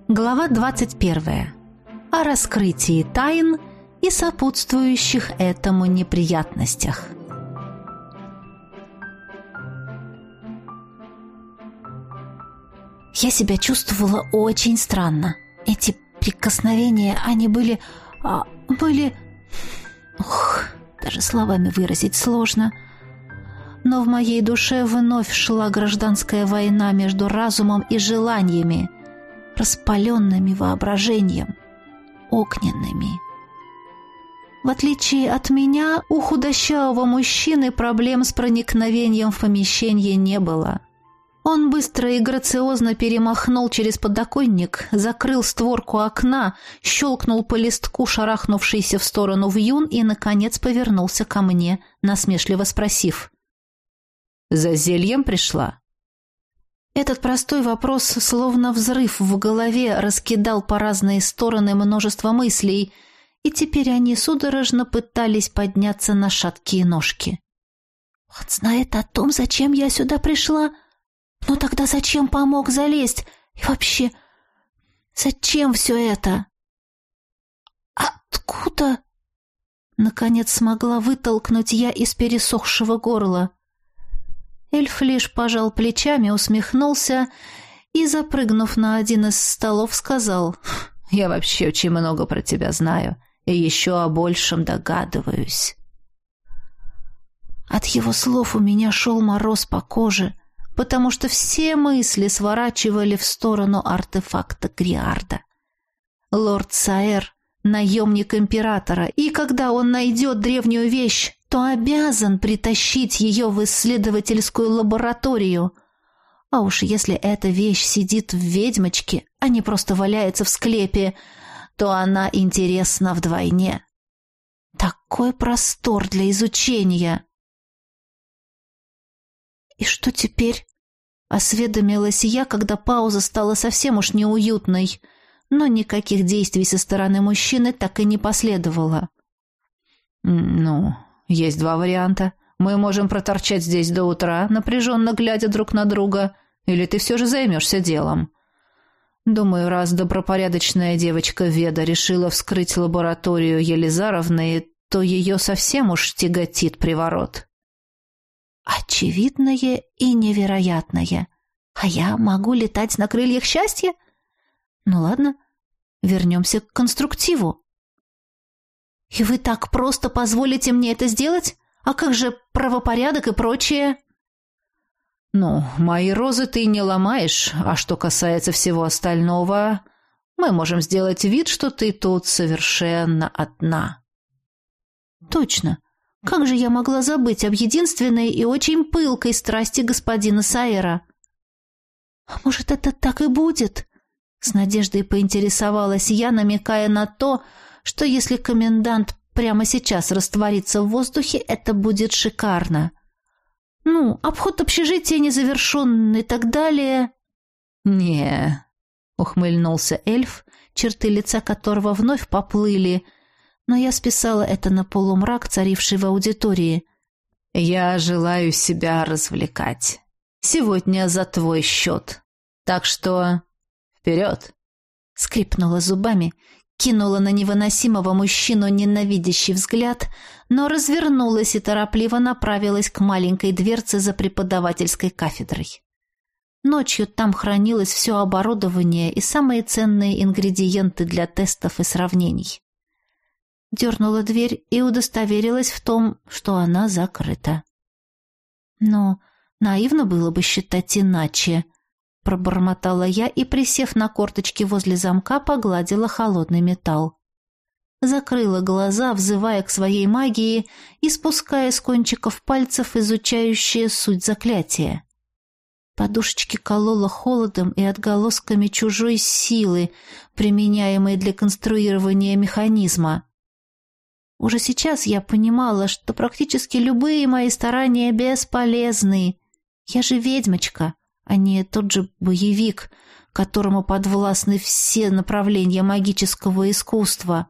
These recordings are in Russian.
Глава 21. О раскрытии тайн и сопутствующих этому неприятностях. Я себя чувствовала очень странно. Эти прикосновения, они были... даже словами выразить сложно. Но в моей душе вновь шла гражданская война между разумом и желаниями, распаленными воображением, огненными. В отличие от меня, у худощавого мужчины проблем с проникновением в помещение не было. Он быстро и грациозно перемахнул через подоконник, закрыл створку окна, щелкнул по листку шарахнувшийся в сторону вьюн и, наконец, повернулся ко мне, насмешливо спросив: «За зельем пришла?» Этот простой вопрос, словно взрыв в голове, раскидал по разные стороны множество мыслей, и теперь они судорожно пытались подняться на шаткие ножки. «Он знает о том, зачем я сюда пришла? Ну тогда зачем помог залезть? И вообще, зачем все это?» «Откуда?» Наконец смогла вытолкнуть я из пересохшего горла. Эльф лишь пожал плечами, усмехнулся и, запрыгнув на один из столов, сказал: «Я вообще очень много про тебя знаю и еще о большем догадываюсь». От его слов у меня шел мороз по коже, потому что все мысли сворачивали в сторону артефакта Гриарда. Лорд Саэр — наемник императора, и когда он найдет древнюю вещь, то обязан притащить ее в исследовательскую лабораторию. А уж если эта вещь сидит в ведьмочке, а не просто валяется в склепе, то она интересна вдвойне. Такой простор для изучения. «И что теперь?» — осведомилась я, когда пауза стала совсем уж неуютной, но никаких действий со стороны мужчины так и не последовало. Есть два варианта. Мы можем проторчать здесь до утра, напряженно глядя друг на друга, или ты все же займешься делом. Думаю, раз добропорядочная девочка Веда решила вскрыть лабораторию Елизаровны, то ее совсем уж тяготит приворот». «Очевидное и невероятное. А я могу летать на крыльях счастья? Ну ладно, вернемся к конструктиву. И вы так просто позволите мне это сделать? А как же правопорядок и прочее?» Мои розы ты не ломаешь, а что касается всего остального, мы можем сделать вид, что ты тут совершенно одна». «Точно. Как же я могла забыть об единственной и очень пылкой страсти господина Саэра?» «А может, это так и будет?» С надеждой поинтересовалась я, намекая на то, что если комендант прямо сейчас растворится в воздухе, это будет шикарно. Обход общежития незавершен и так далее. «Не», — ухмыльнулся эльф, черты лица которого вновь поплыли, но я списала это на полумрак, царивший в аудитории. «Я желаю себя развлекать. Сегодня за твой счет. Так что вперед!» Скрипнула зубами, кинула на невыносимого мужчину ненавидящий взгляд, но развернулась и торопливо направилась к маленькой дверце за преподавательской кафедрой. Ночью там хранилось все оборудование и самые ценные ингредиенты для тестов и сравнений. Дернула дверь и удостоверилась в том, что она закрыта. Но наивно было бы считать иначе. Пробормотала я и, присев на корточки возле замка, погладила холодный металл. Закрыла глаза, взывая к своей магии и спуская с кончиков пальцев изучающие суть заклятия. Подушечки кололо холодом и отголосками чужой силы, применяемой для конструирования механизма. Уже сейчас я понимала, что практически любые мои старания бесполезны. Я же ведьмочка, а не тот же боевик, которому подвластны все направления магического искусства.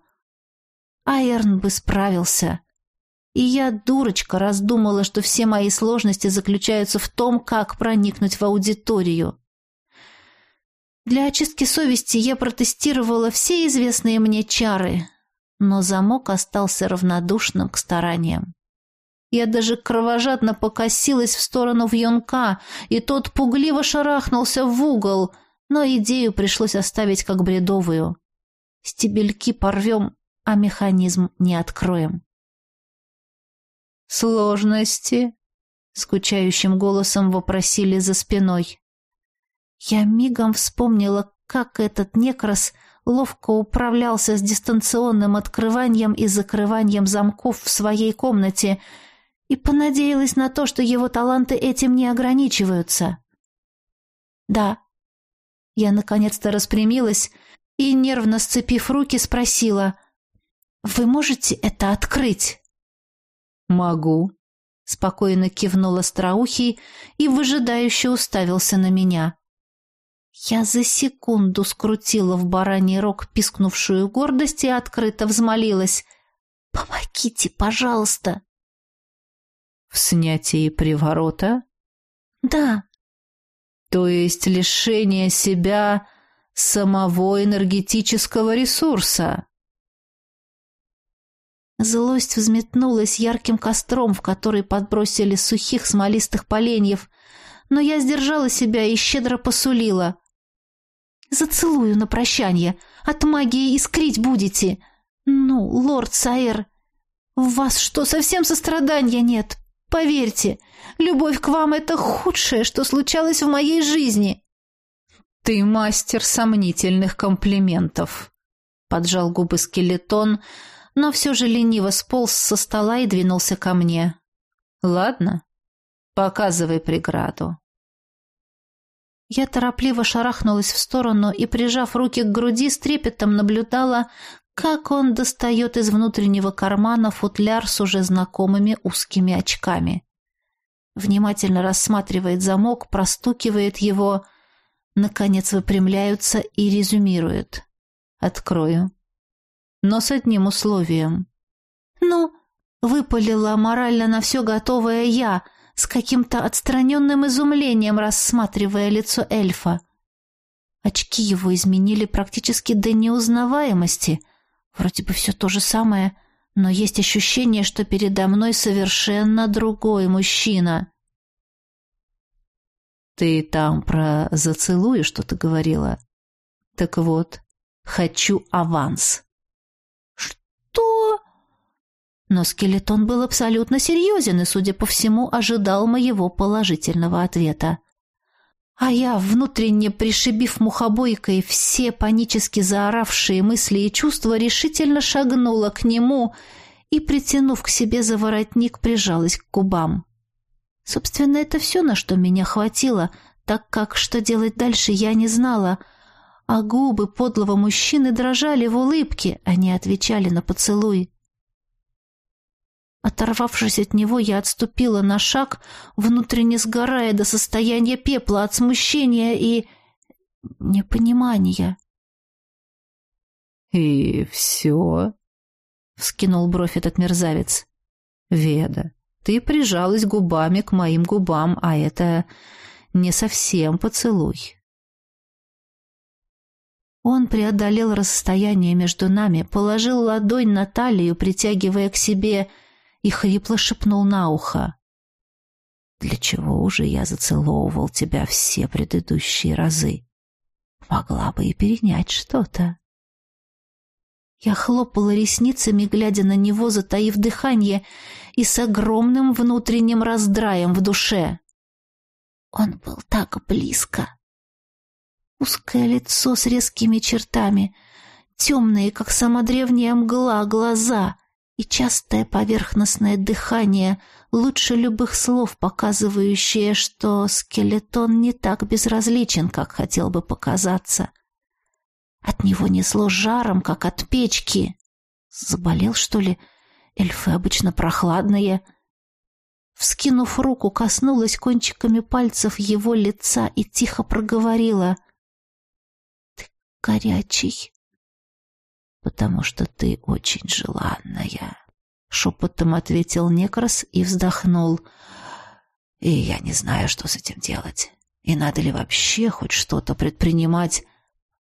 Аэрн бы справился. И я, дурочка, раздумала, что все мои сложности заключаются в том, как проникнуть в аудиторию. Для очистки совести я протестировала все известные мне чары, но замок остался равнодушным к стараниям. Я даже кровожадно покосилась в сторону вьюнка, и тот пугливо шарахнулся в угол, но идею пришлось оставить как бредовую. Стебельки порвем, а механизм не откроем. «Сложности?» — скучающим голосом вопросили за спиной. Я мигом вспомнила, как этот некрас ловко управлялся с дистанционным открыванием и закрыванием замков в своей комнате и понадеялась на то, что его таланты этим не ограничиваются. «Да». Я наконец-то распрямилась и, нервно сцепив руки, спросила: «Вы можете это открыть?» «Могу», — спокойно кивнул Остроухий и выжидающе уставился на меня. Я за секунду скрутила в бараний рог пискнувшую гордость и открыто взмолилась: «Помогите, пожалуйста!» «В снятии приворота?» «Да». «То есть лишение себя самого энергетического ресурса?» Злость взметнулась ярким костром, в который подбросили сухих смолистых поленьев, но я сдержала себя и щедро посулила: «Зацелую на прощанье, от магии искрить будете. Ну, лорд Саэр, у вас что, совсем сострадания нет? Поверьте, любовь к вам — это худшее, что случалось в моей жизни». «Ты мастер сомнительных комплиментов», — поджал губы скелетон, но все же лениво сполз со стола и двинулся ко мне. «Ладно, показывай преграду». Я торопливо шарахнулась в сторону и, прижав руки к груди, с трепетом наблюдала, как он достает из внутреннего кармана футляр с уже знакомыми узкими очками. Внимательно рассматривает замок, простукивает его, наконец выпрямляются и резюмирует: «Открою. Но с одним условием». «Ну?» — выпалила морально на все готовая я, с каким-то отстраненным изумлением рассматривая лицо эльфа. Очки его изменили практически до неузнаваемости. Вроде бы все то же самое, но есть ощущение, что передо мной совершенно другой мужчина. «Ты там про «зацелую» что-то говорила? Так вот, хочу аванс». «Что?» Но скелетон был абсолютно серьезен и, судя по всему, ожидал моего положительного ответа. А я, внутренне пришибив мухобойкой все панически заоравшие мысли и чувства, решительно шагнула к нему и, притянув к себе за воротник, прижалась к губам. Собственно, это все, на что меня хватило, так как что делать дальше я не знала, а губы подлого мужчины дрожали в улыбке, они отвечали на поцелуй. Оторвавшись от него, я отступила на шаг, внутренне сгорая до состояния пепла от смущения и непонимания. «И все?» — вскинул бровь этот мерзавец. «Веда, ты прижалась губами к моим губам, а это не совсем поцелуй». Он преодолел расстояние между нами, положил ладонь на талию, притягивая к себе, и хрипло шепнул на ухо: «Для чего уже я зацеловывал тебя все предыдущие разы? Могла бы и перенять что-то». Я хлопала ресницами, глядя на него, затаив дыхание, и с огромным внутренним раздраем в душе. Он был так близко. Узкое лицо с резкими чертами, темные, как сама древняя мгла, глаза и частое поверхностное дыхание, лучше любых слов показывающее, что скелетон не так безразличен, как хотел бы показаться. От него несло жаром, как от печки. Заболел, что ли? Эльфы обычно прохладные. Вскинув руку, коснулась кончиками пальцев его лица и тихо проговорила: «Ты горячий». «Потому что ты очень желанная», — шепотом ответил некрас и вздохнул. «И я не знаю, что с этим делать. И надо ли вообще хоть что-то предпринимать.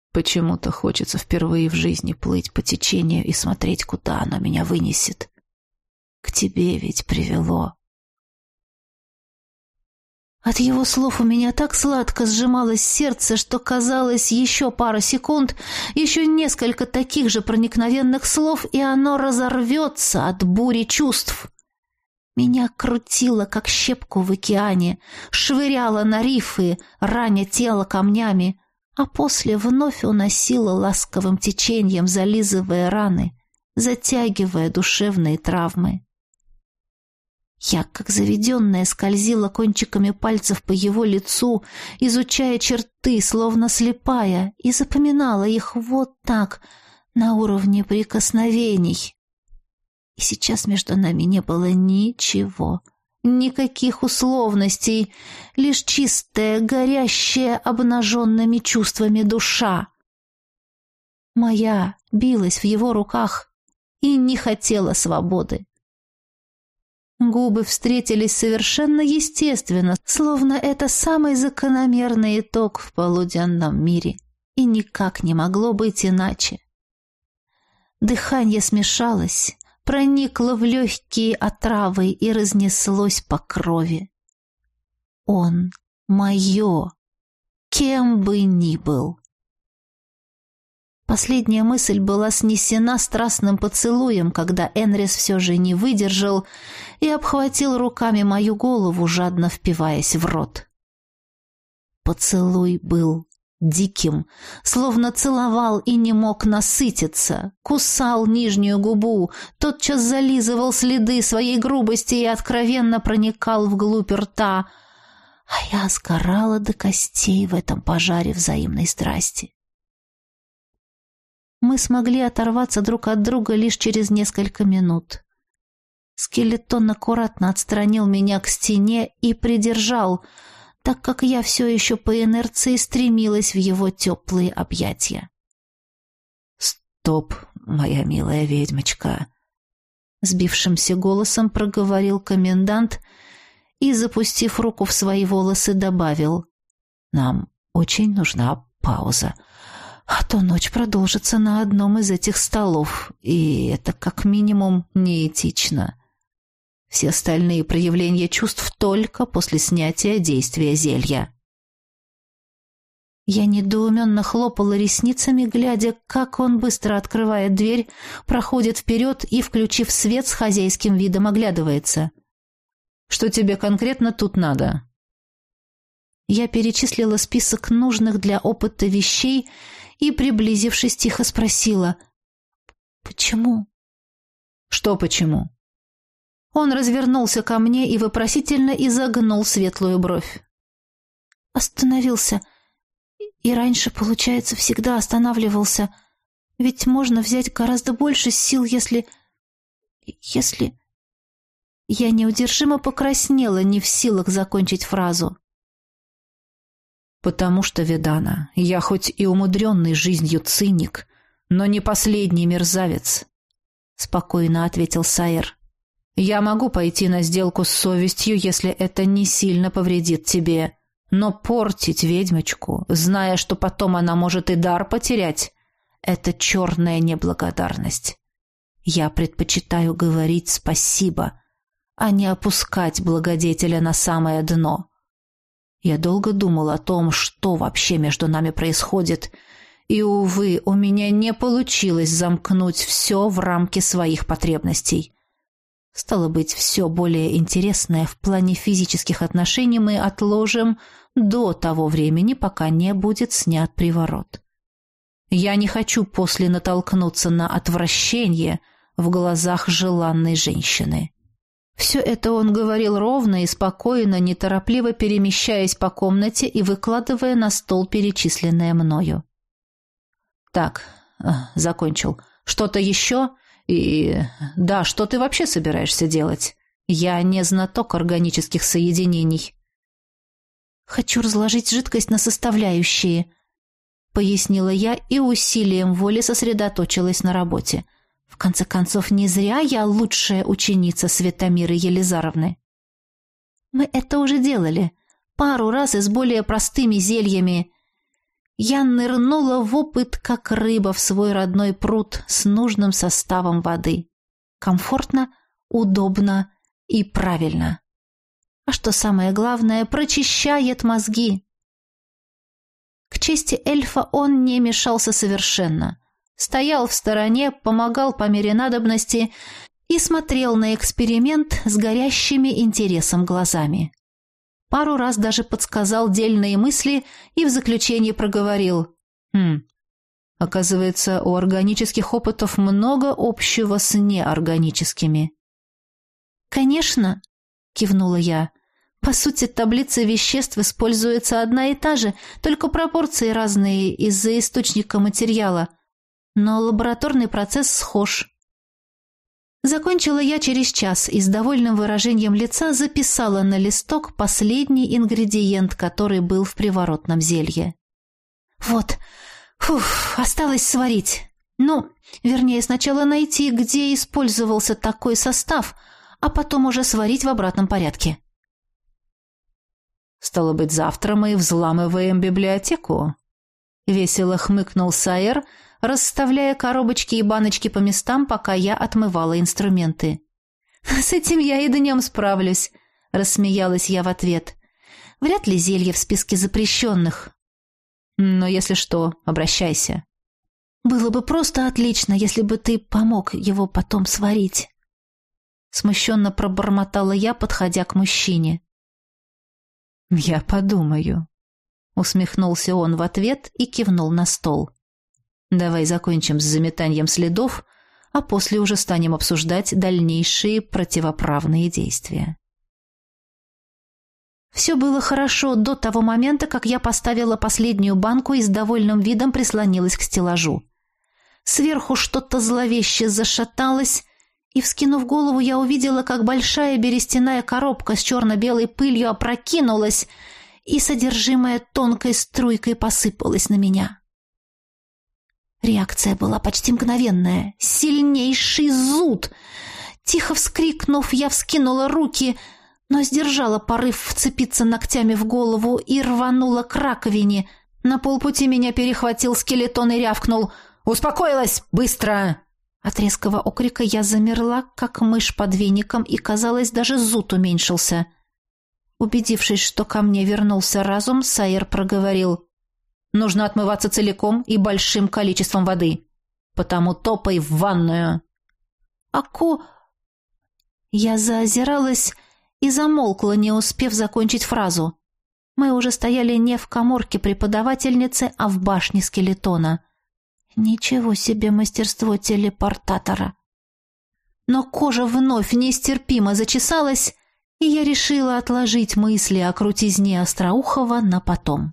Почему-то хочется впервые в жизни плыть по течению и смотреть, куда оно меня вынесет. К тебе ведь привело. От его слов у меня так сладко сжималось сердце, что казалось, еще пара секунд, еще несколько таких же проникновенных слов, и оно разорвется от бури чувств. Меня крутило, как щепку в океане, швыряло на рифы, раня тело камнями, а после вновь уносило ласковым течением, зализывая раны, затягивая душевные травмы. Я, как заведенная, скользила кончиками пальцев по его лицу, изучая черты, словно слепая, и запоминала их вот так, на уровне прикосновений. И сейчас между нами не было ничего, никаких условностей, лишь чистая, горящая обнаженными чувствами душа. Моя билась в его руках и не хотела свободы. Губы встретились совершенно естественно, словно это самый закономерный итог в полуденном мире, и никак не могло быть иначе. Дыхание смешалось, проникло в легкие отравы и разнеслось по крови. Он мое, кем бы ни был. Последняя мысль была снесена страстным поцелуем, когда Энрис все же не выдержал и обхватил руками мою голову, жадно впиваясь в рот. Поцелуй был диким, словно целовал и не мог насытиться, кусал нижнюю губу, тотчас зализывал следы своей грубости и откровенно проникал вглубь рта, а я сгорала до костей в этом пожаре взаимной страсти. Мы смогли оторваться друг от друга лишь через несколько минут. Скелетон аккуратно отстранил меня к стене и придержал, так как я все еще по инерции стремилась в его теплые объятия. «Стоп, моя милая ведьмочка!» Сбившимся голосом проговорил комендант и, запустив руку в свои волосы, добавил: «Нам очень нужна пауза. А то ночь продолжится на одном из этих столов, и это как минимум неэтично. Все остальные проявления чувств только после снятия действия зелья». Я недоуменно хлопала ресницами, глядя, как он быстро открывает дверь, проходит вперед и, включив свет, с хозяйским видом оглядывается. «Что тебе конкретно тут надо?» Я перечислила список нужных для опыта вещей и, приблизившись, тихо спросила: «Почему?» «Что почему?» Он развернулся ко мне и вопросительно изогнул светлую бровь. Остановился. И раньше, получается, всегда останавливался. Ведь можно взять гораздо больше сил, если... Я неудержимо покраснела, не в силах закончить фразу. «Потому что, Видана, я хоть и умудренный жизнью циник, но не последний мерзавец», — спокойно ответил Сайер. «Я могу пойти на сделку с совестью, если это не сильно повредит тебе, но портить ведьмочку, зная, что потом она может и дар потерять, — это черная неблагодарность. Я предпочитаю говорить спасибо, а не опускать благодетеля на самое дно. Я долго думал о том, что вообще между нами происходит, и, увы, у меня не получилось замкнуть все в рамки своих потребностей. Стало быть, все более интересное в плане физических отношений мы отложим до того времени, пока не будет снят приворот. Я не хочу после натолкнуться на отвращение в глазах желанной женщины». Все это он говорил ровно и спокойно, неторопливо перемещаясь по комнате и выкладывая на стол перечисленное мною. «Так, закончил. Что-то еще? И да, что ты вообще собираешься делать? Я не знаток органических соединений». «Хочу разложить жидкость на составляющие», — пояснила я и усилием воли сосредоточилась на работе. В конце концов, не зря я лучшая ученица Светомиры Елизаровны. Мы это уже делали. Пару раз и с более простыми зельями. Я нырнула в опыт, как рыба в свой родной пруд с нужным составом воды. Комфортно, удобно и правильно. А что самое главное, прочищает мозги. К чести эльфа он не мешался совершенно. Стоял в стороне, помогал по мере надобности и смотрел на эксперимент с горящими интересом глазами. Пару раз даже подсказал дельные мысли и в заключение проговорил: оказывается, у органических опытов много общего с неорганическими. «Конечно», — кивнула я. «По сути, таблица веществ используется одна и та же, только пропорции разные из-за источника материала. Но лабораторный процесс схож». Закончила я через час и с довольным выражением лица записала на листок последний ингредиент, который был в приворотном зелье. «Вот, осталось сварить. Вернее, сначала найти, где использовался такой состав, а потом уже сварить в обратном порядке». «Стало быть, завтра мы взламываем библиотеку?» — весело хмыкнул Сайер, расставляя коробочки и баночки по местам, пока я отмывала инструменты. «С этим я и днем справлюсь», — рассмеялась я в ответ. «Вряд ли зелье в списке запрещенных». «Но если что, обращайся». «Было бы просто отлично, если бы ты помог его потом сварить». Смущенно пробормотала я, подходя к мужчине. «Я подумаю», — усмехнулся он в ответ и кивнул на стол. «Давай закончим с заметанием следов, а после уже станем обсуждать дальнейшие противоправные действия». Все было хорошо до того момента, как я поставила последнюю банку и с довольным видом прислонилась к стеллажу. Сверху что-то зловеще зашаталось, и, вскинув голову, я увидела, как большая берестяная коробка с черно-белой пылью опрокинулась, и содержимое тонкой струйкой посыпалось на меня. Реакция была почти мгновенная. Сильнейший зуд! Тихо вскрикнув, я вскинула руки, но сдержала порыв вцепиться ногтями в голову и рванула к раковине. На полпути меня перехватил скелетон и рявкнул: «Успокоилась! Быстро!» От резкого окрика я замерла, как мышь под веником, и, казалось, даже зуд уменьшился. Убедившись, что ко мне вернулся разум, Сайер проговорил: «Нужно отмываться целиком и большим количеством воды, потому топай в ванную». Я заозиралась и замолкла, не успев закончить фразу. Мы уже стояли не в каморке преподавательницы, а в башне скелетона. Ничего себе мастерство телепортатора. Но кожа вновь нестерпимо зачесалась, и я решила отложить мысли о крутизне Остроухова на потом.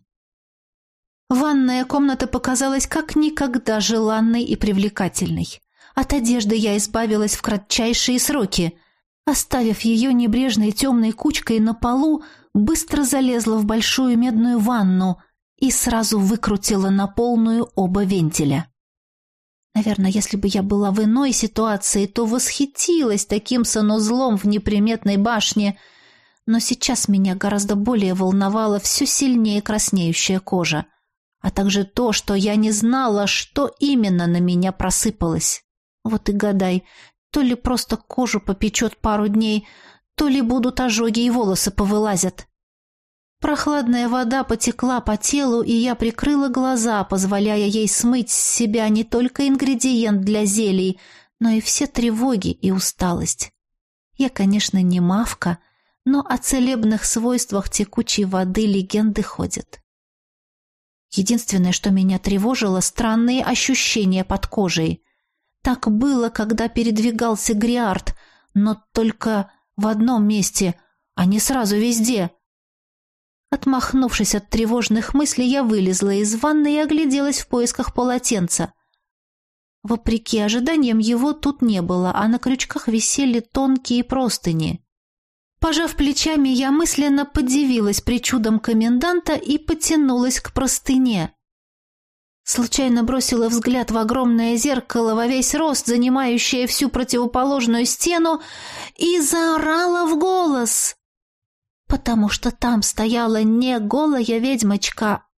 Ванная комната показалась как никогда желанной и привлекательной. От одежды я избавилась в кратчайшие сроки. Оставив ее небрежной темной кучкой на полу, быстро залезла в большую медную ванну и сразу выкрутила на полную оба вентиля. Наверное, если бы я была в иной ситуации, то восхитилась таким санузлом в неприметной башне, но сейчас меня гораздо более волновала все сильнее краснеющая кожа, а также то, что я не знала, что именно на меня просыпалось. Вот и гадай, то ли просто кожу попечет пару дней, то ли будут ожоги и волосы повылазят. Прохладная вода потекла по телу, и я прикрыла глаза, позволяя ей смыть с себя не только ингредиент для зелий, но и все тревоги и усталость. Я, конечно, не мавка, но о целебных свойствах текучей воды легенды ходят. Единственное, что меня тревожило, странные ощущения под кожей. Так было, когда передвигался Гриард, но только в одном месте, а не сразу везде. Отмахнувшись от тревожных мыслей, я вылезла из ванны и огляделась в поисках полотенца. Вопреки ожиданиям, его тут не было, а на крючках висели тонкие простыни. Пожав плечами, я мысленно подивилась причудам коменданта и потянулась к простыне. Случайно бросила взгляд в огромное зеркало во весь рост, занимающее всю противоположную стену, и заорала в голос, потому что там стояла не голая ведьмочка,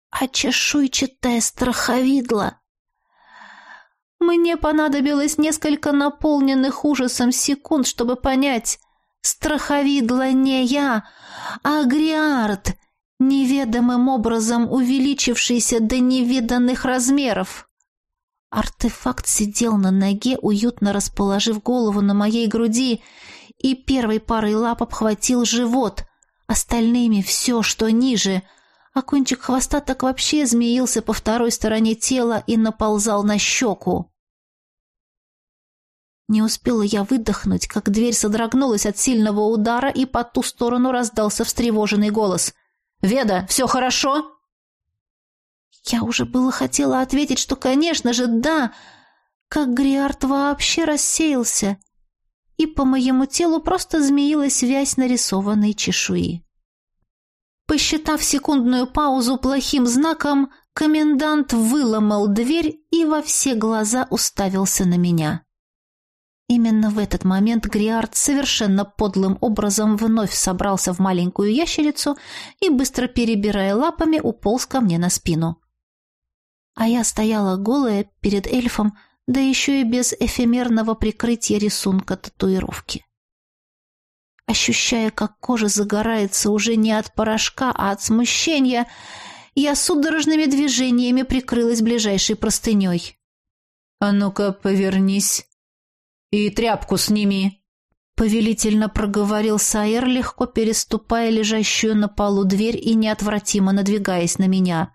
а чешуйчатое страховидло. Мне понадобилось несколько наполненных ужасом секунд, чтобы понять, страховидло не я, а Гриард, неведомым образом увеличившийся до невиданных размеров. Артефакт сидел на ноге, уютно расположив голову на моей груди, и первой парой лап обхватил живот, остальными все, что ниже, а кончик хвоста так вообще змеился по второй стороне тела и наползал на щеку. Не успела я выдохнуть, как дверь содрогнулась от сильного удара, и по ту сторону раздался встревоженный голос. «Веда, все хорошо?» Я уже было хотела ответить, что, конечно же, да, как Гриард вообще рассеялся, и по моему телу просто змеилась вязь нарисованной чешуи. Посчитав секундную паузу плохим знаком, комендант выломал дверь и во все глаза уставился на меня. Именно в этот момент Гриард совершенно подлым образом вновь собрался в маленькую ящерицу и, быстро перебирая лапами, уполз ко мне на спину. А я стояла голая перед эльфом, да еще и без эфемерного прикрытия рисунка татуировки. Ощущая, как кожа загорается уже не от порошка, а от смущения, я судорожными движениями прикрылась ближайшей простыней. «А ну-ка, повернись и тряпку сними», — повелительно проговорил Саэр, легко переступая лежащую на полу дверь и неотвратимо надвигаясь на меня.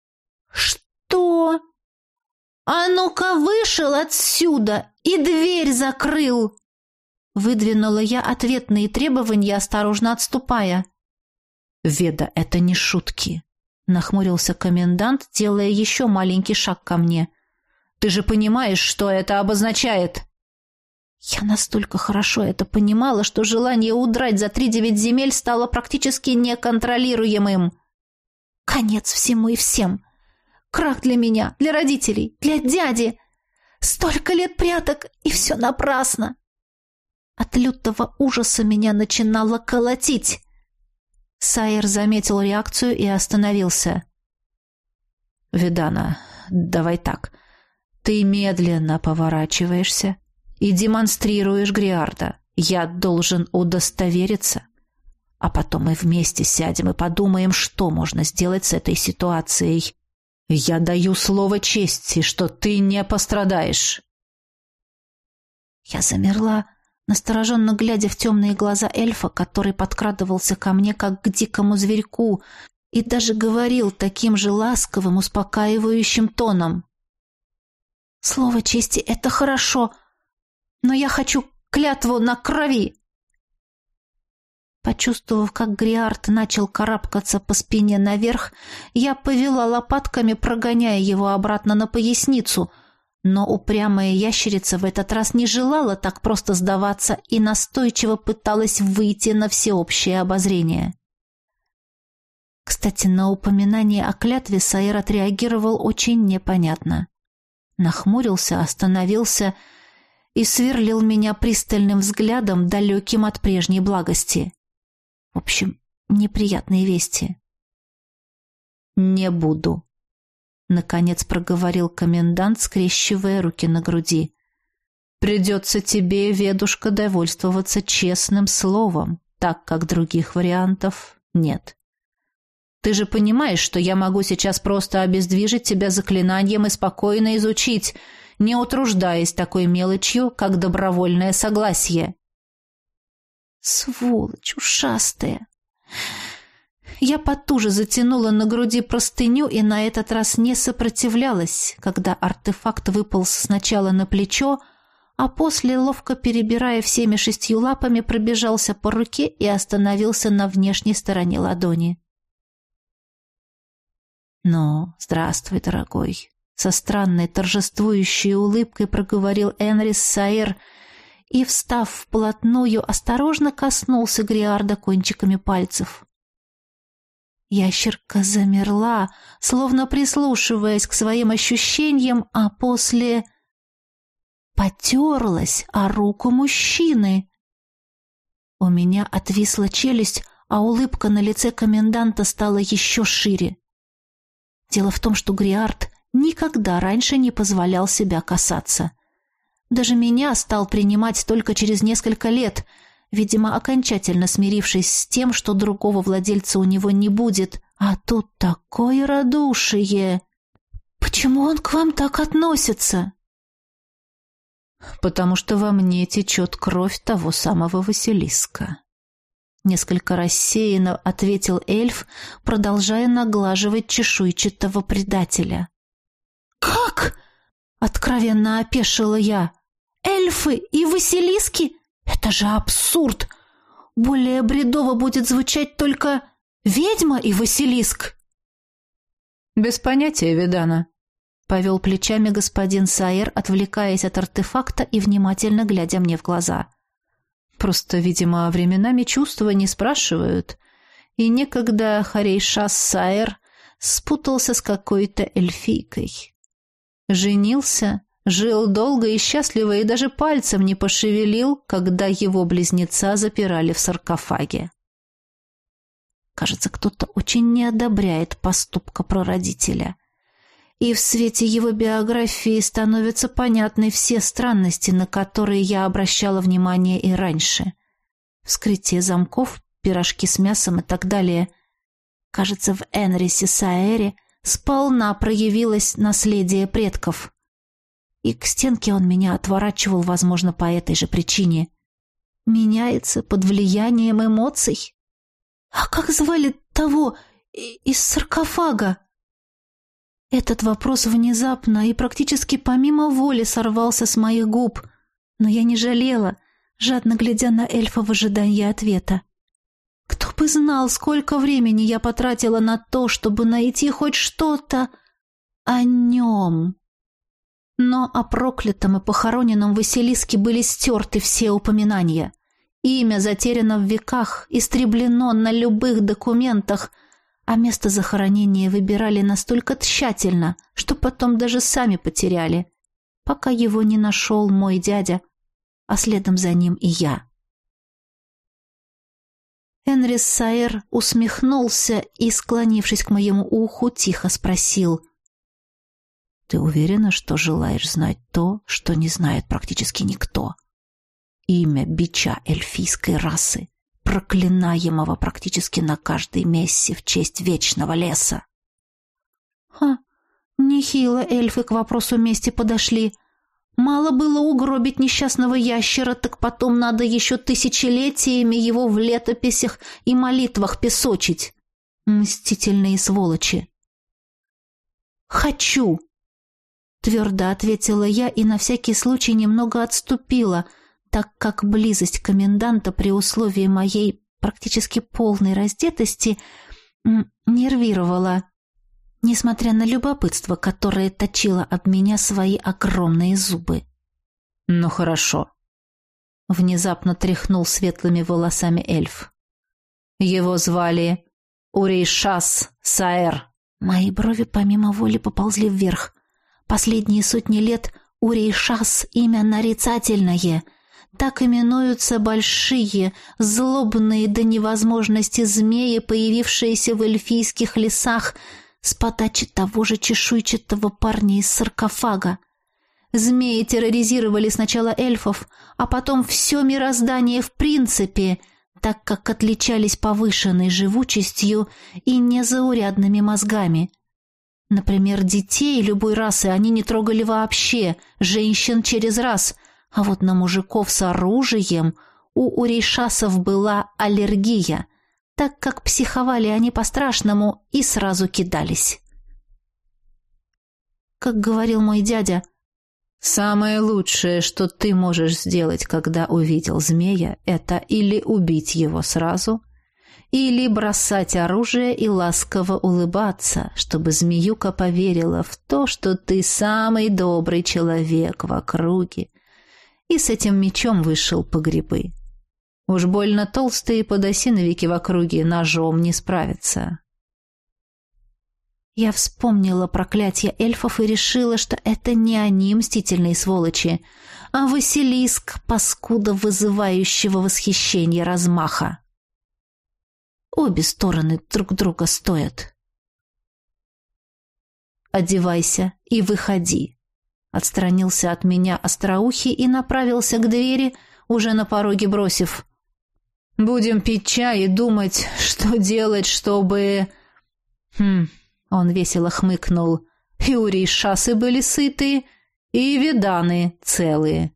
«Что? А ну-ка, вышел отсюда и дверь закрыл!» Выдвинула я ответные требования, осторожно отступая. «Веда, это не шутки», — нахмурился комендант, делая еще маленький шаг ко мне. «Ты же понимаешь, что это обозначает?» Я настолько хорошо это понимала, что желание удрать за 3-9 земель стало практически неконтролируемым. Конец всему и всем. Крах для меня, для родителей, для дяди. Столько лет пряток, и все напрасно. От лютого ужаса меня начинало колотить. Саэр заметил реакцию и остановился. «Видана, давай так. Ты медленно поворачиваешься и демонстрируешь Гриарда. Я должен удостовериться. А потом мы вместе сядем и подумаем, что можно сделать с этой ситуацией. Я даю слово чести, что ты не пострадаешь». Я замерла, настороженно глядя в темные глаза эльфа, который подкрадывался ко мне, как к дикому зверьку, и даже говорил таким же ласковым, успокаивающим тоном. «Слово чести — это хорошо, но я хочу клятву на крови!» Почувствовав, как Гриард начал карабкаться по спине наверх, я повела лопатками, прогоняя его обратно на поясницу, но упрямая ящерица в этот раз не желала так просто сдаваться и настойчиво пыталась выйти на всеобщее обозрение. Кстати, на упоминание о клятве Саэр отреагировал очень непонятно. Нахмурился, остановился и сверлил меня пристальным взглядом, далеким от прежней благости. В общем, неприятные вести. «Не буду», — наконец проговорил комендант, скрещивая руки на груди. «Придется тебе, ведушка, довольствоваться честным словом, так как других вариантов нет. Ты же понимаешь, что я могу сейчас просто обездвижить тебя заклинанием и спокойно изучить, не утруждаясь такой мелочью, как добровольное согласие». Сволочь ушастая! Я потуже затянула на груди простыню и на этот раз не сопротивлялась, когда артефакт выполз сначала на плечо, а после, ловко перебирая всеми 6 лапами, пробежался по руке и остановился на внешней стороне ладони. «Ну, здравствуй, дорогой!» Со странной торжествующей улыбкой проговорил Энрис Саэр и, встав вплотную, осторожно коснулся Гриарда кончиками пальцев. Ящерка замерла, словно прислушиваясь к своим ощущениям, а после потерлась о руку мужчины. У меня отвисла челюсть, а улыбка на лице коменданта стала еще шире. Дело в том, что Гриард никогда раньше не позволял себя касаться. Даже меня стал принимать только через несколько лет, видимо, окончательно смирившись с тем, что другого владельца у него не будет. А тут такое радушие! Почему он к вам так относится? Потому что во мне течет кровь того самого Василиска. Несколько рассеянно ответил эльф, продолжая наглаживать чешуйчатого предателя. «Как?» — откровенно опешила я. «Эльфы и Василиски? Это же абсурд! Более бредово будет звучать только ведьма и Василиск!» «Без понятия, Видана», — повел плечами господин Саэр, отвлекаясь от артефакта и внимательно глядя мне в глаза. «Просто, видимо, временами чувства не спрашивают, и некогда Харейшас Саэр спутался с какой-то эльфийкой. Женился, жил долго и счастливо и даже пальцем не пошевелил, когда его близнеца запирали в саркофаге. Кажется, кто-то очень не одобряет поступка прародителя. И в свете его биографии становятся понятны все странности, на которые я обращала внимание и раньше. Вскрытие замков, пирожки с мясом и так далее. Кажется, в Энрисе Саэре сполна проявилось наследие предков. И к стенке он меня отворачивал, возможно, по этой же причине. Меняется под влиянием эмоций. «А как звали того из саркофага?» Этот вопрос внезапно и практически помимо воли сорвался с моих губ, но я не жалела, жадно глядя на эльфа в ожидании ответа. Кто бы знал, сколько времени я потратила на то, чтобы найти хоть что-то о нем. Но о проклятом и похороненном Василиске были стерты все упоминания. Имя затеряно в веках, истреблено на любых документах, а место захоронения выбирали настолько тщательно, что потом даже сами потеряли, пока его не нашел мой дядя, а следом за ним и я. Энрис Саэр усмехнулся и, склонившись к моему уху, тихо спросил: «Ты уверена, что желаешь знать то, что не знает практически никто? Имя бича эльфийской расы, проклинаемого практически на каждой мессе в честь вечного леса». Нехило эльфы к вопросу мести подошли. Мало было угробить несчастного ящера, так потом надо еще тысячелетиями его в летописях и молитвах песочить. Мстительные сволочи. «Хочу!» — твердо ответила я и на всякий случай немного отступила, так как близость коменданта при условии моей практически полной раздетости нервировала, несмотря на любопытство, которое точило об меня свои огромные зубы. «Ну хорошо», — внезапно тряхнул светлыми волосами эльф. «Его звали Урейшас Саэр». Мои брови помимо воли поползли вверх. Последние сотни лет Урейшас — имя нарицательное. Так именуются большие, злобные до невозможности змеи, появившиеся в эльфийских лесах с подачи того же чешуйчатого парня из саркофага. Змеи терроризировали сначала эльфов, а потом все мироздание в принципе, так как отличались повышенной живучестью и незаурядными мозгами. Например, детей любой расы они не трогали вообще, женщин через раз, а вот на мужиков с оружием у урейшасов была аллергия, так как психовали они по-страшному и сразу кидались. Как говорил мой дядя, «Самое лучшее, что ты можешь сделать, когда увидел змея, это или убить его сразу, или бросать оружие и ласково улыбаться, чтобы змеюка поверила в то, что ты самый добрый человек в округе, и с этим мечом вышел по грибы. Уж больно толстые подосиновики в округе ножом не справятся». Я вспомнила проклятие эльфов и решила, что это не они мстительные сволочи, а Василиск, паскуда вызывающего восхищение размаха. Обе стороны друг друга стоят. одевайся и выходи». Отстранился от меня остроухий и направился к двери, уже на пороге бросив: «Будем пить чай и думать, что делать, чтобы...» Он весело хмыкнул. «И урейшасы были сытые, и веданы целые».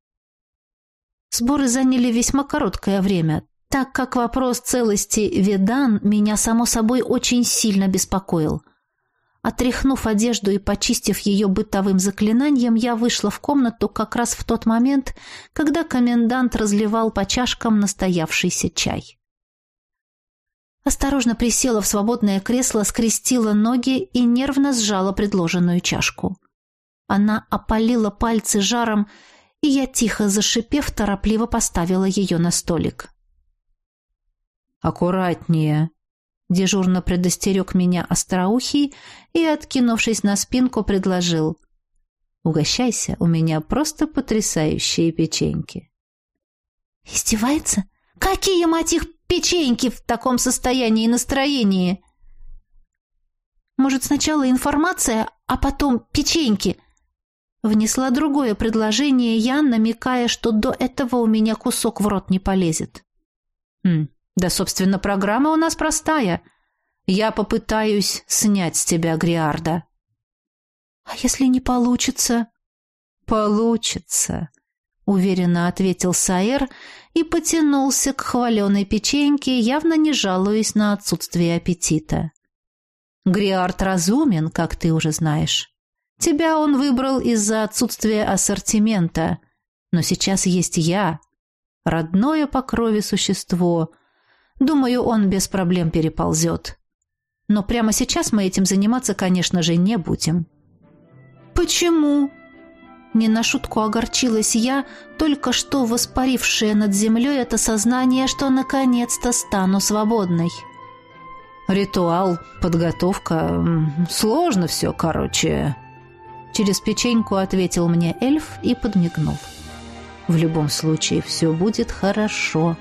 Сборы заняли весьма короткое время, так как вопрос целости ведан меня, само собой, очень сильно беспокоил. Отряхнув одежду и почистив ее бытовым заклинанием, я вышла в комнату как раз в тот момент, когда комендант разливал по чашкам настоявшийся чай. Осторожно присела в свободное кресло, скрестила ноги и нервно сжала предложенную чашку. Она опалила пальцы жаром, и я, тихо зашипев, торопливо поставила ее на столик. «Аккуратнее», — дежурно предостерег меня остроухий и, откинувшись на спинку, предложил: «Угощайся, у меня просто потрясающие печеньки». «Издевается? Какие, мать их, печеньки в таком состоянии и настроении?» «Может, сначала информация, а потом печеньки?» Внесла другое предложение я, намекая, что до этого у меня кусок в рот не полезет. Да, собственно, программа у нас простая. Я попытаюсь снять с тебя Гриарда». «А если не получится?» «Получится», — уверенно ответил Саэр и потянулся к хваленой печеньке, явно не жалуясь на отсутствие аппетита. «Гриард разумен, как ты уже знаешь. Тебя он выбрал из-за отсутствия ассортимента, но сейчас есть я, родное по крови существо. Думаю, он без проблем переползет. Но прямо сейчас мы этим заниматься, конечно же, не будем». «Почему?» Не на шутку огорчилась я, только что воспарившая над землей это сознание, что наконец-то стану свободной. «Ритуал, подготовка... Сложно все, короче...» Через печеньку ответил мне эльф и подмигнул. «В любом случае, все будет хорошо».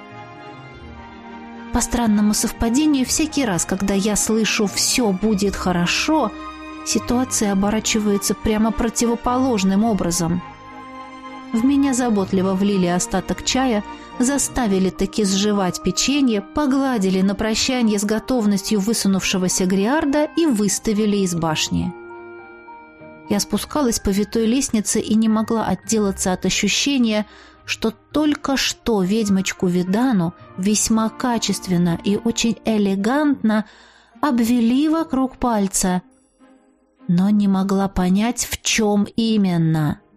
По странному совпадению, всякий раз, когда я слышу «все будет хорошо», ситуация оборачивается прямо противоположным образом. В меня заботливо влили остаток чая, заставили таки сживать печенье, погладили на прощанье с готовностью высунувшегося Гриарда и выставили из башни. Я спускалась по витой лестнице и не могла отделаться от ощущения, что только что ведьмочку Видану весьма качественно и очень элегантно обвели вокруг пальца, но не могла понять, в чем именно.